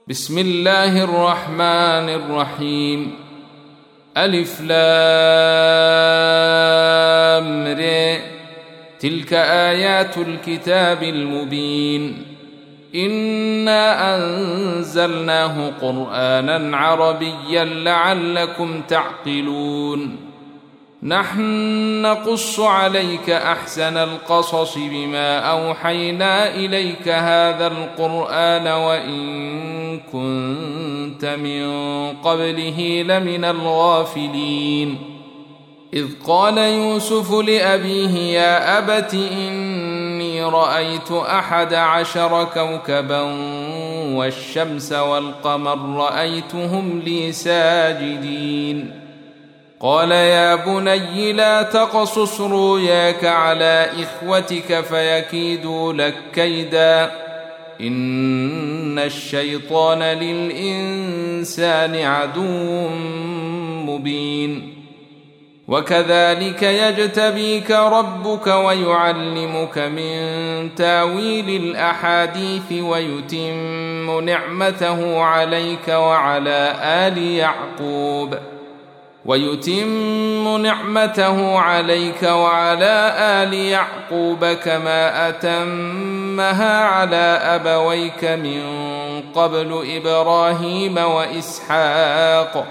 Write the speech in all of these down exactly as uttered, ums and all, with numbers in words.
بسم الله الرحمن الرحيم. ألف لام ر. تلك آيات الكتاب المبين. إنا أنزلناه قرآنا عربيا لعلكم تعقلون. نحن نقص عليك أحسن القصص بما أوحينا إليك هذا القرآن وإن كنت من قبله لمن الغافلين. إذ قال يوسف لأبيه يا أبت إني رأيت أحد عشر كوكبا والشمس والقمر رأيتهم لي ساجدين. قال يا بني لا تقصص رؤياك على إخوتك فيكيدوا لك كيدا إن الشيطان للإنسان عدو مبين. وكذلك يجتبيك ربك ويعلمك من تاويل الأحاديث ويتم نعمته عليك وعلى آل يعقوب ويتم نعمته عليك وعلى آل يعقوب كما أتمها على أبويك من قبل إبراهيم وإسحاق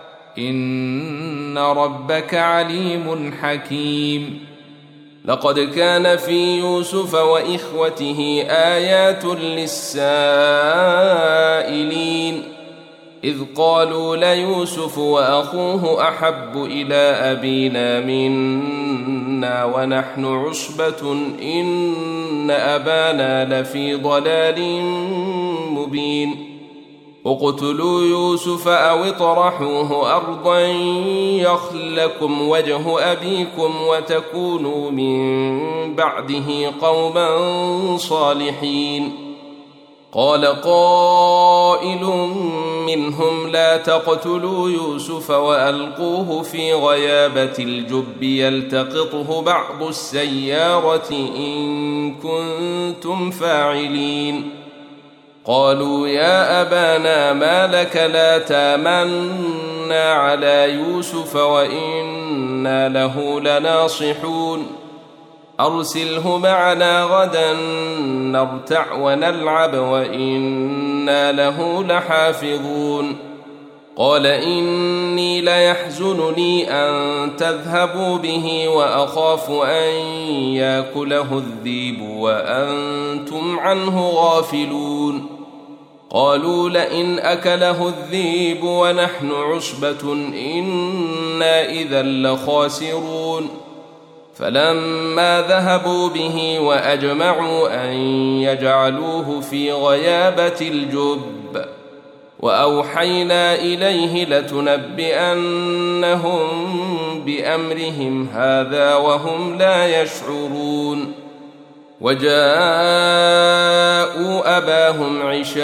إن ربك عليم حكيم. لقد كان في يوسف وإخوته آيات للسائلين إذ قالوا ليوسف وأخوه أحب إلى أبينا منا ونحن عصبة إن أبانا لفي ضلال مبين. اقتلوا يوسف أو اطرحوه أرضا يخل لكم وجه أبيكم وتكونوا من بعده قوما صالحين. قال قائل منهم لا تقتلوا يوسف وألقوه في غيابة الجب يلتقطه بعض السيارة إن كنتم فاعلين. قالوا يا أبانا ما لك لا تامنا على يوسف وإنا له لناصحون أرسله معنا غدا نرتع ونلعب وإنا له لحافظون. قال إني ليحزنني أن تذهبوا به وأخاف أن يأكله الذئب وأنتم عنه غافلون. قالوا لئن أكله الذئب ونحن عصبة إنا إذا لخاسرون. فلما ذهبوا به وأجمعوا أن يجعلوه في غيابة الجب وأوحينا إليه لتنبئنهم بأمرهم هذا وهم لا يشعرون. وجاءوا أباهم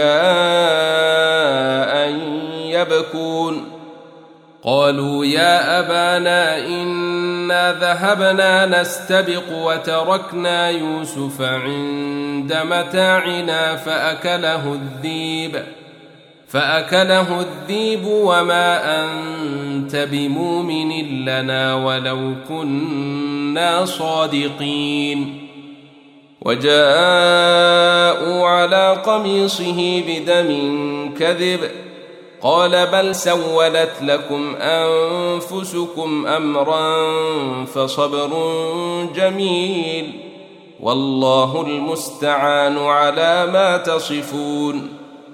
عشاء يبكون. قالوا يا أبانا إنا ذهبنا نستبق وتركنا يوسف عند متاعنا فأكله الذئب فأكله الذئب وما أنت بمؤمن لنا ولو كنا صادقين. وجاءوا على قميصه بدم كذب قال بل سولت لكم أنفسكم أمرا فصبر جميل والله المستعان على ما تصفون.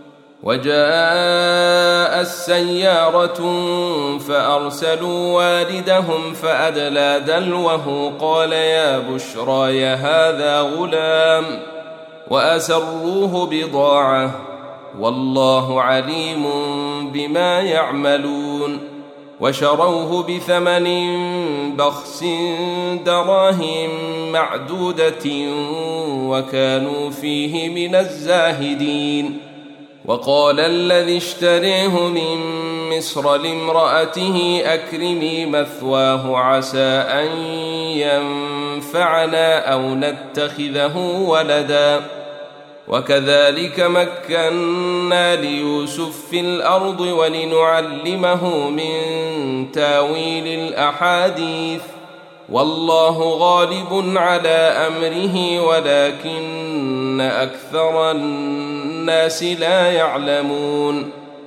وجاء السيارة فأرسلوا والدهم فأدلى دلوه قال يا بشرى هذا غلام وأسروه بضاعة والله عليم بما يعملون. وشروه بثمن بخس دراهم معدودة وكانوا فيه من الزاهدين. وقال الذي اشتريه من مصر لامرأته أكرمي مثواه عسى أن ينفعنا أو نتخذه ولدا وكذلك مكنا ليوسف في الأرض ولنعلمه من تاويل الأحاديث والله غالب على أمره ولكن أكثر الناس لا يعلمون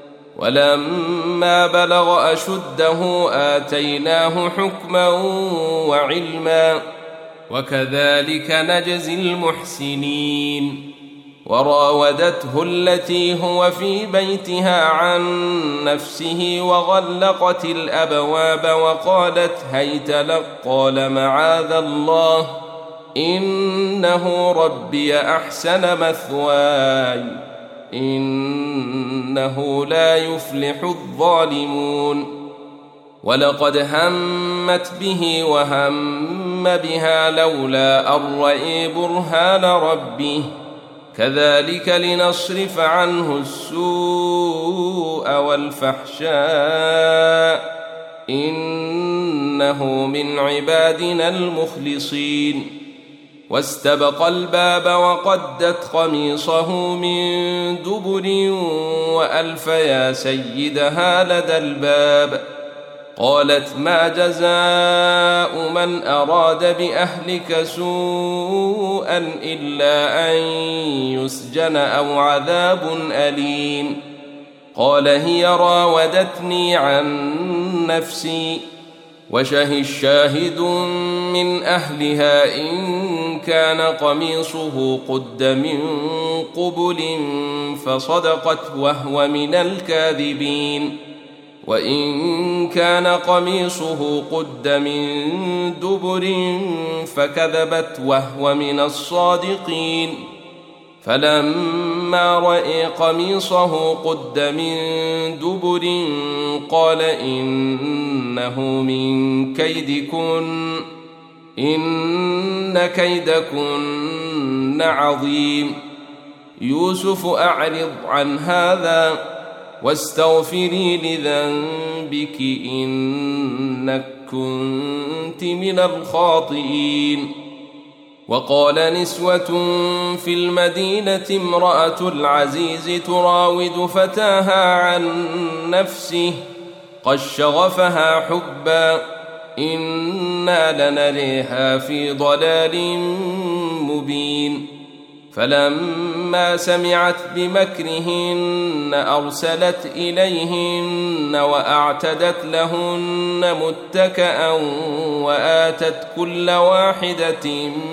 ولما بلغ أشده آتيناه حكما وعلما وكذلك نجزي المحسنين وراودته التي هو في بيتها عن نفسه وغلقت الأبواب وقالت هيت لك قال معاذ الله إنه ربي أحسن مثواي إنه لا يفلح الظالمون ولقد همت به وهم بها لولا أن رأى برهان ربه كذلك لنصرف عنه السوء والفحشاء إنه من عبادنا المخلصين واستبق الباب وقدت قميصه من دبر وألف يا سيدها لدى الباب قالت ما جزاء من أراد بأهلك سوءا إلا أن يسجن أو عذاب أليم قال هي راودتني عن نفسي وشهد شاهد من أهلها إن كان قميصه قد من قبل فصدقت وهو من الكاذبين وإن كان قميصه قد من دبر فكذبت وهو من الصادقين فلما رأى قميصه قد من دبر قال إنه من كيدكن إن كيدكن عظيم يوسف أعرض عن هذا واستغفري لذنبك إنك كنت من الخاطئين وقال نسوة في المدينة امرأة العزيز تراود فتاها عن نفسه قد شغفها حبا إنا لنريها في ضلال مبين فلما سمعت بمكرهن أرسلت إليهن وأعتدت لهن متكأ وآتت كل واحدة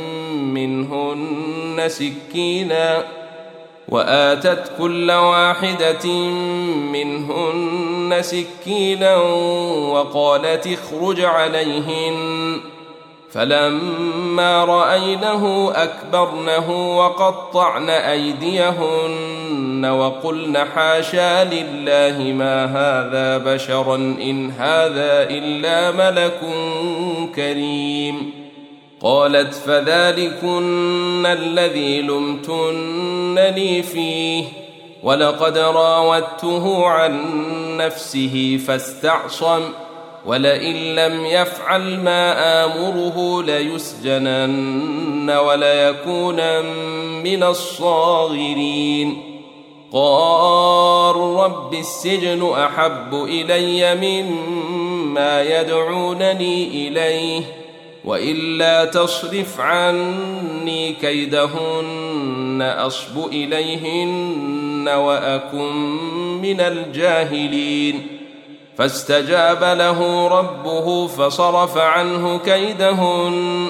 منهن سكينا وآتت كل واحدة منهن سكينا وقالت اخرج عليهن فلما رأينه أكبرنه وقطعن أيديهن وقلن حاشا لله ما هذا بشرا إن هذا إلا ملك كريم قالت فذلكن الذي لمتنني فيه ولقد راودته عن نفسه فاستعصم ولئن لم يفعل ما آمره ليسجنن وليكونن من الصاغرين قال رب السجن أحب إلي مما يدعونني إليه وإلا تصرف عني كيدهن أصب إليهن وأكن من الجاهلين فاستجاب له ربه فصرف عنه كيدهن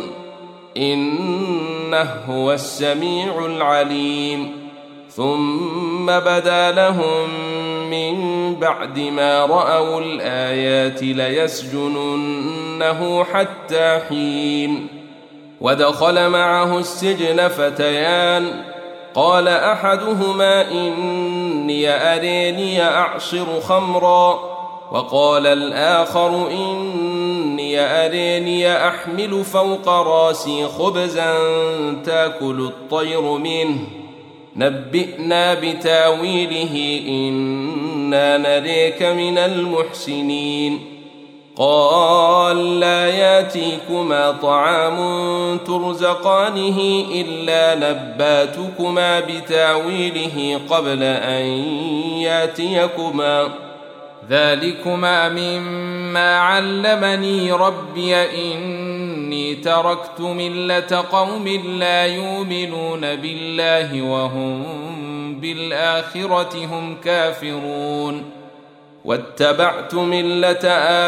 إنه هو السميع العليم ثم بدا لهم من بعد ما رأوا الآيات ليسجننه حتى حين ودخل معه السجن فتيان قال أحدهما إني أريني أعصر خمرا وقال الآخر إني أريني أحمل فوق راسي خبزا تأكل الطير منه نبئنا بتاويله إنا نريك من المحسنين قال لا ياتيكما طعام ترزقانه إلا نباتكما بتاويله قبل أن ياتيكما ذلكما مما علمني ربي إني تركت ملة قوم لا يؤمنون بالله وهم بالآخرة هم كافرون واتبعت ملة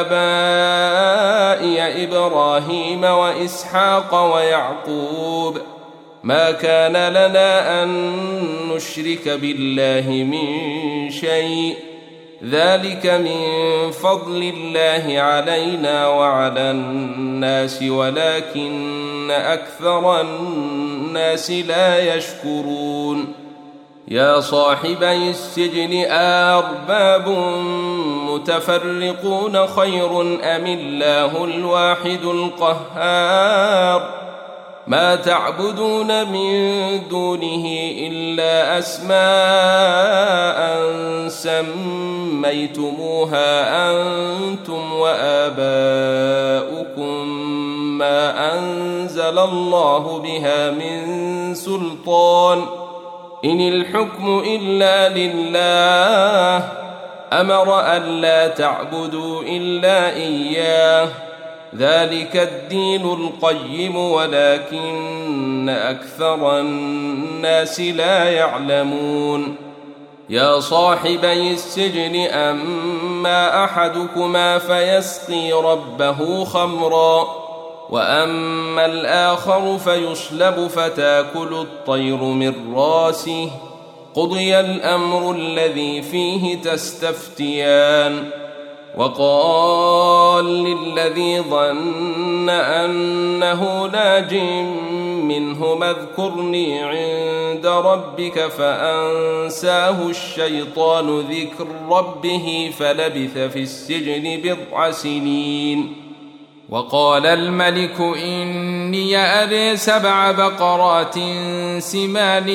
آبائي إبراهيم وإسحاق ويعقوب ما كان لنا أن نشرك بالله من شيء ذلك من فضل الله علينا وعلى الناس ولكن أكثر الناس لا يشكرون يا صاحبي السجن أأرباب متفرقون خير أم الله الواحد القهار ما تعبدون من دونه إلا أسماء سميتموها أنتم وآباؤكم ما أنزل الله بها من سلطان إن الحكم إلا لله أمر ألا تعبدوا إلا إياه ذلك الدين القيم ولكن أكثر الناس لا يعلمون يا صاحبي السجن أما أحدكما فيسقي ربه خمرا وأما الآخر فيصلب فتاكل الطير من راسه قضي الأمر الذي فيه تستفتيان وقال للذي ظن أنه ناج منهما اذكرني عند ربك فأنساه الشيطان ذكر ربه فلبث في السجن بضع سنين وقال الملك إني أري سبع بقرات سمان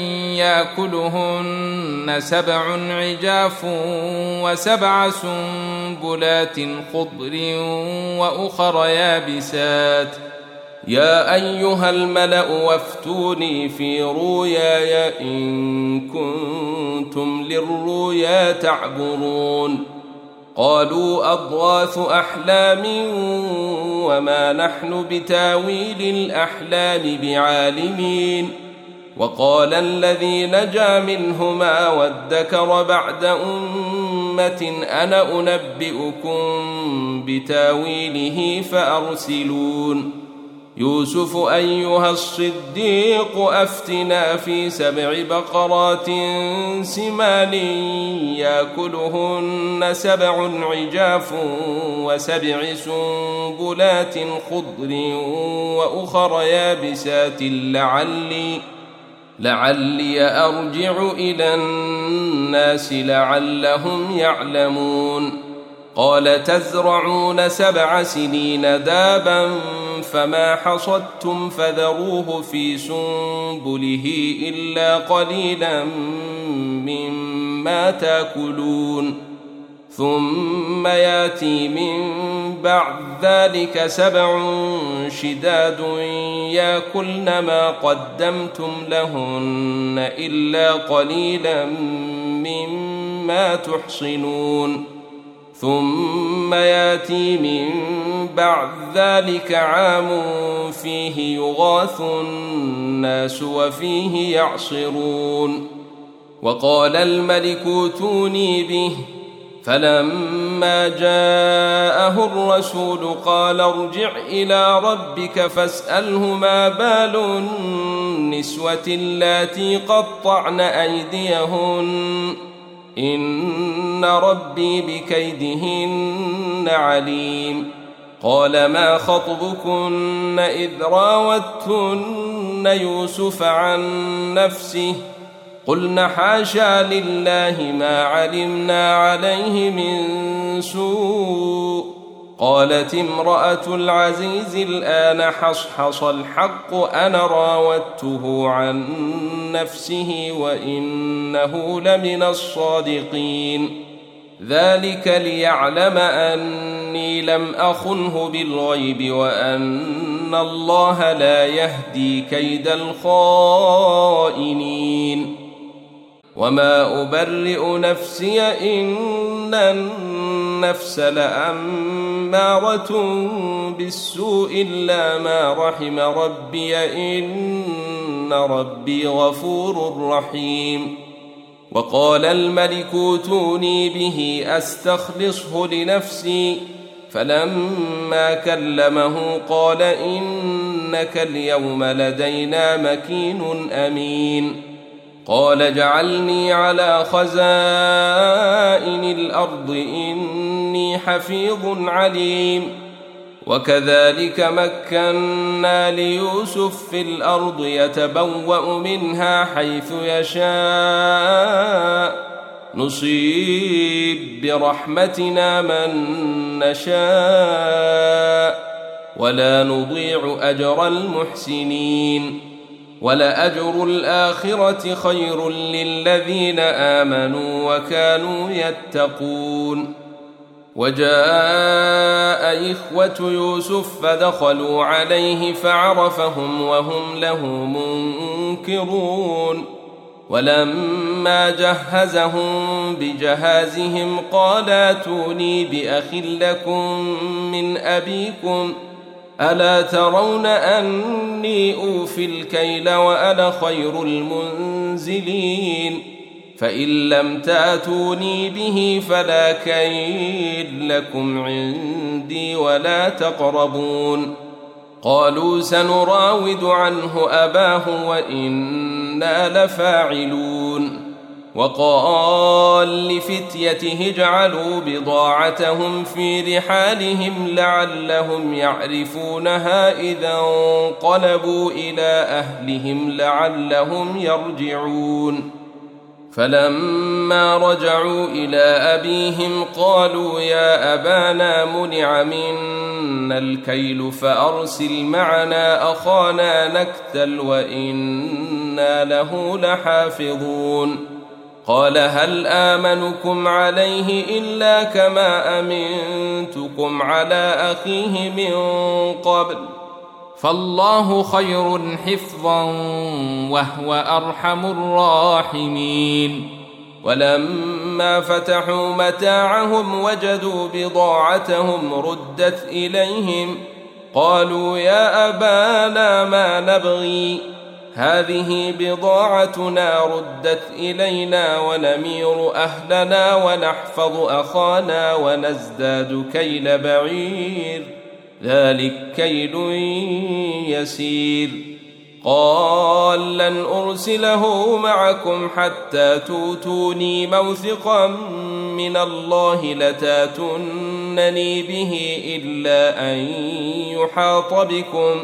يأكلهن سبع عجاف وسبع سنبلات خضر وأخر يابسات يا أيها الملأ وافتوني في رؤياي إن كنتم للرؤيا تعبرون قالوا أضغاث أحلام وما نحن بتاويل الأحلام بعالمين وقال الذي نجا منهما وادكر بعد أمة أنا أنبئكم بتاويله فأرسلون يوسف أيها الصديق أفتنا في سبع بقرات سمان يأكلهن سبع عجاف وسبع سنبلات خضر وأخر يابسات لعلي لعلي أرجع إلى الناس لعلهم يعلمون قال تزرعون سبع سنين دابا فما حصدتم فذروه في سنبله إلا قليلا مما تأكلون ثم ياتي من بعد ذلك سبع شداد يأكلن ما قدمتم لهن إلا قليلا مما تحصنون ثم ياتي من بعد ذلك عام فيه يغاث الناس وفيه يعصرون وقال الملك ائتوني به فلما جاءه الرسول قال ارجع إلى ربك فاسأله ما بال النسوة اللاتي قطعن أيديهن إن ربي بكيدهن عليم قال ما خطبكن إذ راوتن يوسف عن نفسه قلنا حاشا لله ما علمنا عليه من سوء قالت امرأة العزيز الآن حصحص الحق أنا راودته عن نفسه وإنه لمن الصادقين ذلك ليعلم أني لم أخنه بالغيب وأن الله لا يهدي كيد الخائنين. وما أبرئ نفسي إن النفس لأمارة بالسوء إلا ما رحم ربي إن ربي غفور رحيم. وقال الملك ائتوني به أستخلصه لنفسي فلما كلمه قال إنك اليوم لدينا مكين أمين. قال اجعلني على خزائن الأرض إني حفيظ عليم. وكذلك مكنا ليوسف في الأرض يتبوأ منها حيث يشاء نصيب برحمتنا من نشاء ولا نضيع أجر المحسنين. ولأجر الآخرة خير للذين آمنوا وكانوا يتقون. وجاء إخوة يوسف فدخلوا عليه فعرفهم وهم له منكرون. ولما جهزهم بجهازهم قال ائتوني بأخ لكم من أبيكم ألا ترون أني أوفي الكيل وأنا خير المنزلين فإن لم تأتوني به فلا كيل لكم عندي ولا تقربون. قالوا سنراود عنه أباه وإنا لفاعلون. وقال لفتيته اجعلوا بضاعتهم في رحالهم لعلهم يعرفونها إذا انقلبوا إلى أهلهم لعلهم يرجعون. فلما رجعوا إلى أبيهم قالوا يا أبانا منع منا الكيل فأرسل معنا أخانا نكتل وإنا له لحافظون. قال هل آمنكم عليه إلا كما أمنتكم على أخيه من قبل فالله خير حفظا وهو أرحم الراحمين. ولما فتحوا متاعهم وجدوا بضاعتهم ردت إليهم قالوا يا أبانا ما نبغي هذه بضاعتنا ردت إلينا ونمير أهلنا ونحفظ أخانا ونزداد كيل بعير ذلك كيل يسير. قال لن أرسله معكم حتى توتوني موثقا من الله لتاتونني به إلا أن يحاط بكم.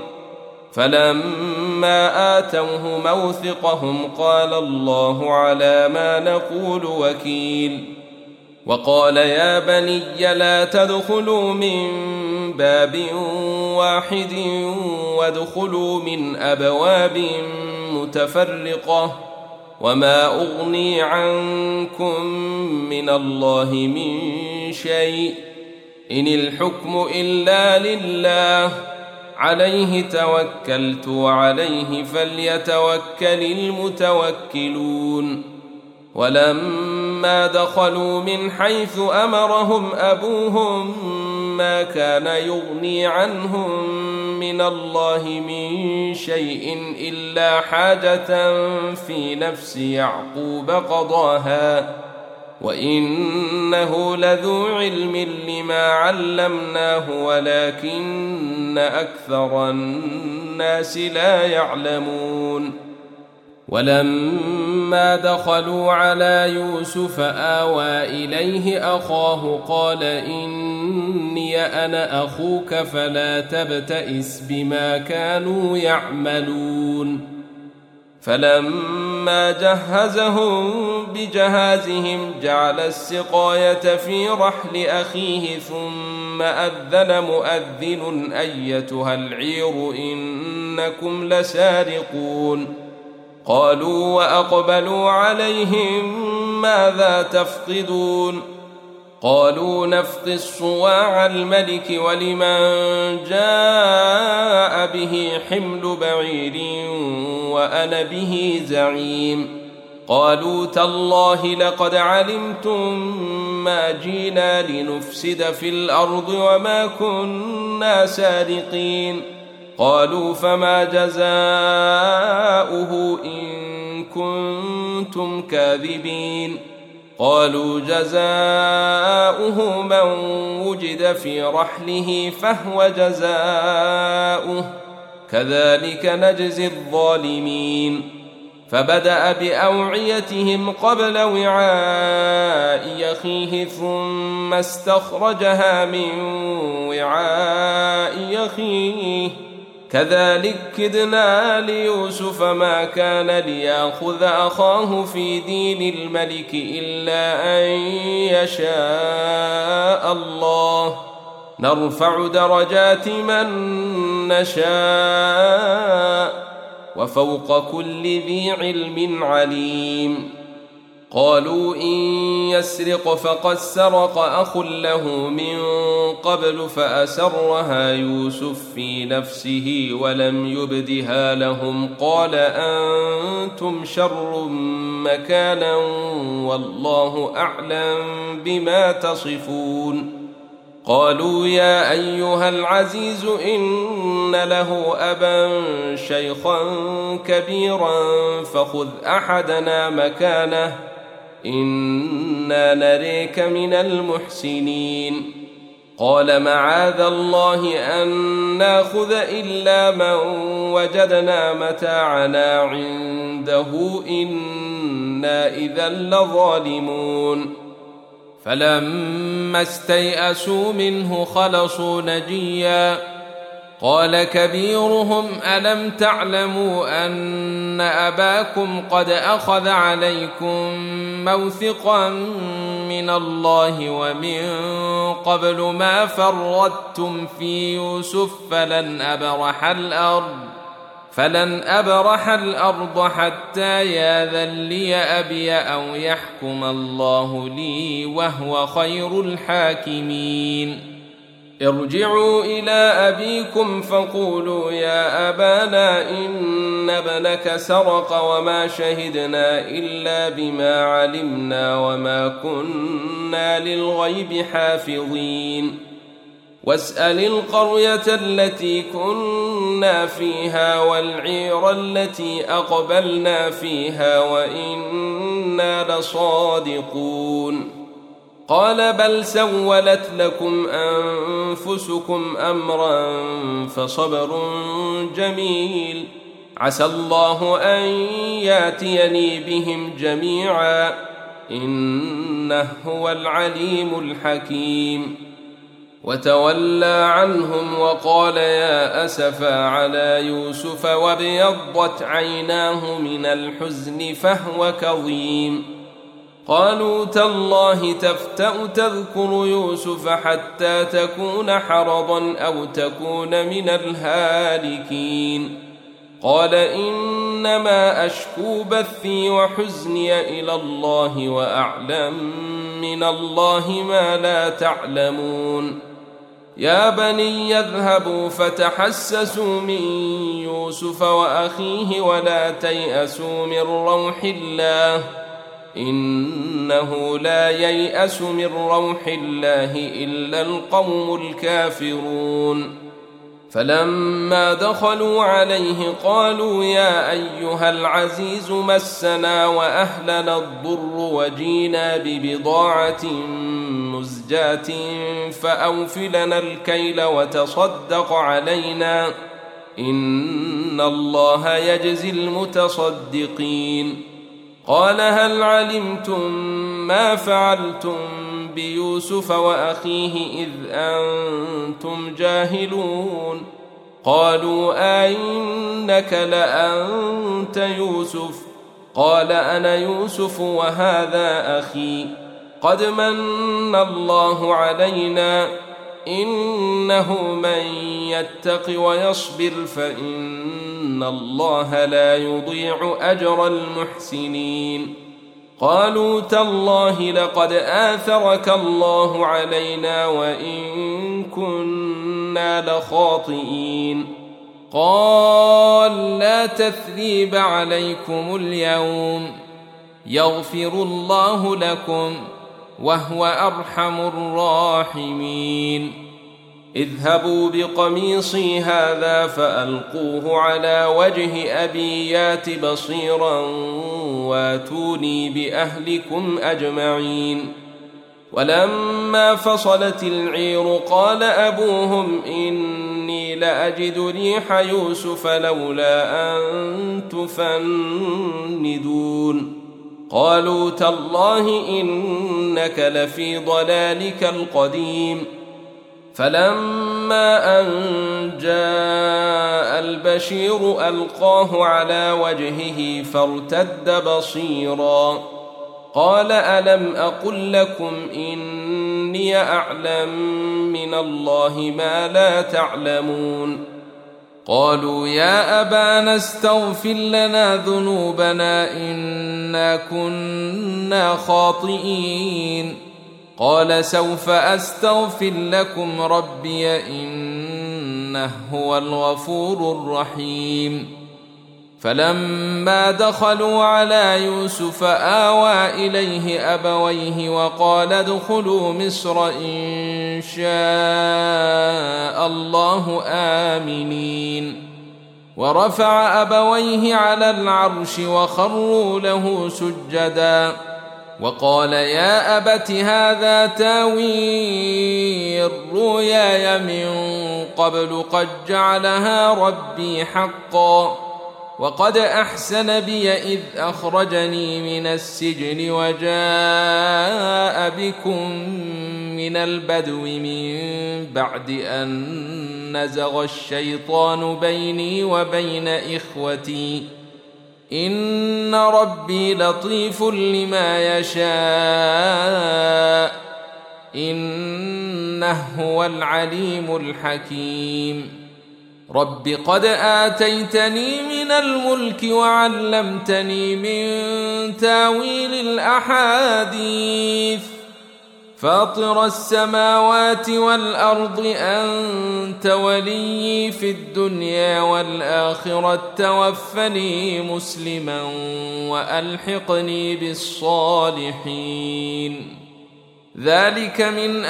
فلما آتوه موثقهم قال الله على ما نقول وكيل. وقال يا بني لا تدخلوا من باب واحد وادخلوا من أبواب متفرقة وما أغني عنكم من الله من شيء إن الحكم إلا لله عليه توكلت وعليه فليتوكل المتوكلون. ولما دخلوا من حيث أمرهم أبوهم ما كان يغني عنهم من الله من شيء إلا حاجة في نفس يعقوب قضاها وإنه لذو علم لما علمناه ولكن أكثر الناس لا يعلمون. ولما دخلوا على يوسف آوى إليه أخاه قال إني أنا أخوك فلا تبتئس بما كانوا يعملون. فلما جهزهم بجهازهم جعل السقاية في رحل أخيه ثم أذن مؤذن أيتها العير إنكم لسارقون. قالوا وأقبلوا عليهم ماذا تفقدون قالوا نفقد صواع الملك ولمن جاء به حمل بعير وأنا به زعيم قالوا تالله لقد علمتم ما جئنا لنفسد في الأرض وما كنا سارقين قالوا فما جزاؤه إن كنتم كاذبين قالوا جزاؤه من وجد في رحله فهو جزاؤه كذلك نجزي الظالمين فبدأ بأوعيتهم قبل وعاء أخيه ثم استخرجها من وعاء أخيه كذلك كدنا ليوسف ما كان ليأخذ أخاه في دين الملك إلا أن يشاء الله نرفع درجات من نشاء وفوق كل ذي علم عليم قالوا إن يسرق فقد سرق أخ له من قبل فأسرها يوسف في نفسه ولم يبدها لهم قال أنتم شر مكانا والله أعلم بما تصفون قالوا يا أيها العزيز إن له أبا شيخا كبيرا فخذ أحدنا مكانه إنا نريك من المحسنين قال معاذ الله أن ناخذ إلا من وجدنا متاعنا عنده إنا إذا لظالمون فلما استيئسوا منه خلصوا نجيا قال كبيرهم ألم تعلموا أن أباكم قد أخذ عليكم موثقا من الله ومن قبل ما فرطتم في يوسف فلن أبرح الأرض فلن أبرح الأرض حتى يأذن لي أبي أو يحكم الله لي وهو خير الحاكمين ارجعوا إلى أبيكم فقولوا يا أبانا إن ابنك سرق وما شهدنا إلا بما علمنا وما كنا للغيب حافظين واسأل القرية التي كنا فيها والعير التي أقبلنا فيها وإنا لصادقون قال بل سولت لكم أنفسكم أمرا فصبر جميل عسى الله أن ياتيني بهم جميعا إنه هو العليم الحكيم وتولى عنهم وقال يا أسفا على يوسف وابيضت عيناه من الحزن فهو كظيم قالوا تالله تفتأ تذكر يوسف حتى تكون حرضا أو تكون من الهالكين قال إنما أشكو بثي وحزني إلى الله وأعلم من الله ما لا تعلمون يا بني اذهبوا فتحسسوا من يوسف وأخيه ولا تيأسوا من روح الله إنه لا ييأس من روح الله إلا القوم الكافرون فلما دخلوا عليه قالوا يا أيها العزيز مسنا وأهلنا الضر وجينا ببضاعة مزجاة فأوف لنا الكيل وتصدق علينا إن الله يجزي المتصدقين قال هل علمتم ما فعلتم بيوسف وأخيه إذ أنتم جاهلون قالوا أئنك لأنت يوسف قال أنا يوسف وهذا أخي قد من الله علينا إنه من يتق ويصبر فإن الله لا يضيع أجر المحسنين قالوا تالله لقد آثرك الله علينا وإن كنا لخاطئين قال لا تثريب عليكم اليوم يغفر الله لكم وهو أرحم الراحمين اذهبوا بقميصي هذا فألقوه على وجه أبي يات بصيرا واتوني بأهلكم أجمعين ولما فصلت العير قال أبوهم إني لأجد ريح يوسف لولا أن تفندون قالوا تالله إنك لفي ضلالك القديم فلما أن جاء البشير ألقاه على وجهه فارتد بصيرا قال ألم أقل لكم إني أعلم من الله ما لا تعلمون قالوا يا أبانا استغفر لنا ذنوبنا إنا كنا خاطئين قال سوف أستغفر لكم ربي إنه هو الغفور الرحيم فلما دخلوا على يوسف آوى إليه أبويه وقال ادخلوا مصر إن شاء الله آمنين ورفع أبويه على العرش وخروا له سجدا وقال يا أبت هذا تاويل رؤياي من قبل قد جعلها ربي حقا وقد أحسن بي إذ أخرجني من السجن وجاء بكم من البدو من بعد أن نزغ الشيطان بيني وبين إخوتي إن ربي لطيف لما يشاء إنه هو العليم الحكيم رب قد آتيتني من الملك وعلمتني من تاويل الأحاديث فاطر السماوات والأرض أنت ولي في الدنيا والآخرة توفني مسلما وألحقني بالصالحين ذلك من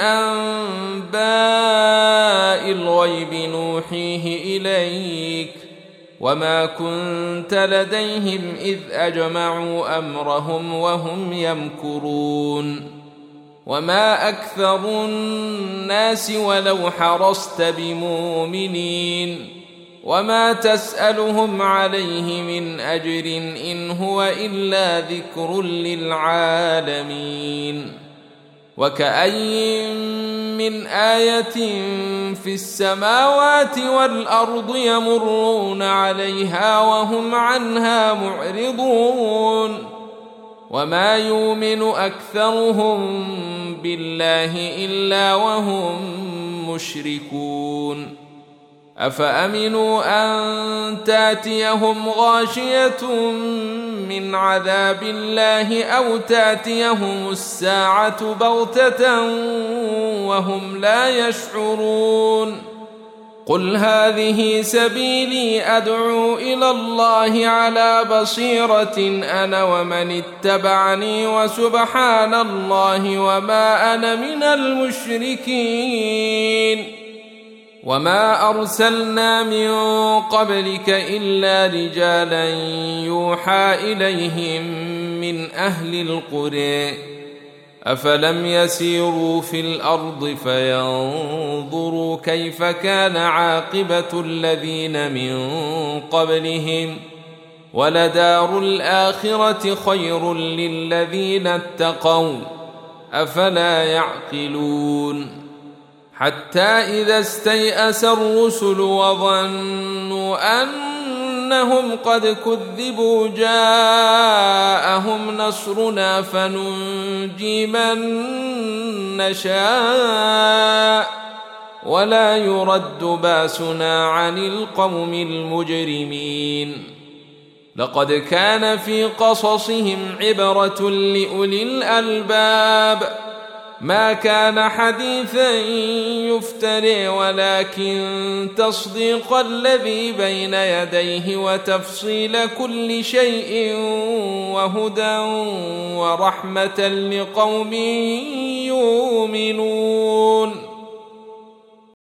أنباء الغيب نوحيه إليك وما كنت لديهم إذ أجمعوا أمرهم وهم يمكرون وما أكثر الناس ولو حرصت بمؤمنين وما تسألهم عليه من أجر إن هو إلا ذكر للعالمين وكأي من آية في السماوات والأرض يمرون عليها وهم عنها معرضون وما يؤمن أكثرهم بالله إلا وهم مشركون أفأمنوا أن تأتيهم غاشية من عذاب الله أو تأتيهم الساعة بغتة وهم لا يشعرون قل هذه سبيلي أدعو إلى الله على بصيرة أنا ومن اتبعني وسبحان الله وما أنا من المشركين وما أرسلنا من قبلك إلا رجالا يوحى إليهم من أهل القرى أفلم يسيروا في الأرض فينظروا كيف كان عاقبة الذين من قبلهم ولدار الآخرة خير للذين اتقوا أفلا يعقلون حتى إذا استيأس الرسل وظنوا أنهم قد كذبوا جاءهم نصرنا فننجي من نشاء ولا يرد باسنا عن القوم المجرمين لقد كان في قصصهم عبرة لأولي الألباب ما كان حديثا يفتري ولكن تصديق الذي بين يديه وتفصيل كل شيء وهدى ورحمة لقوم يؤمنون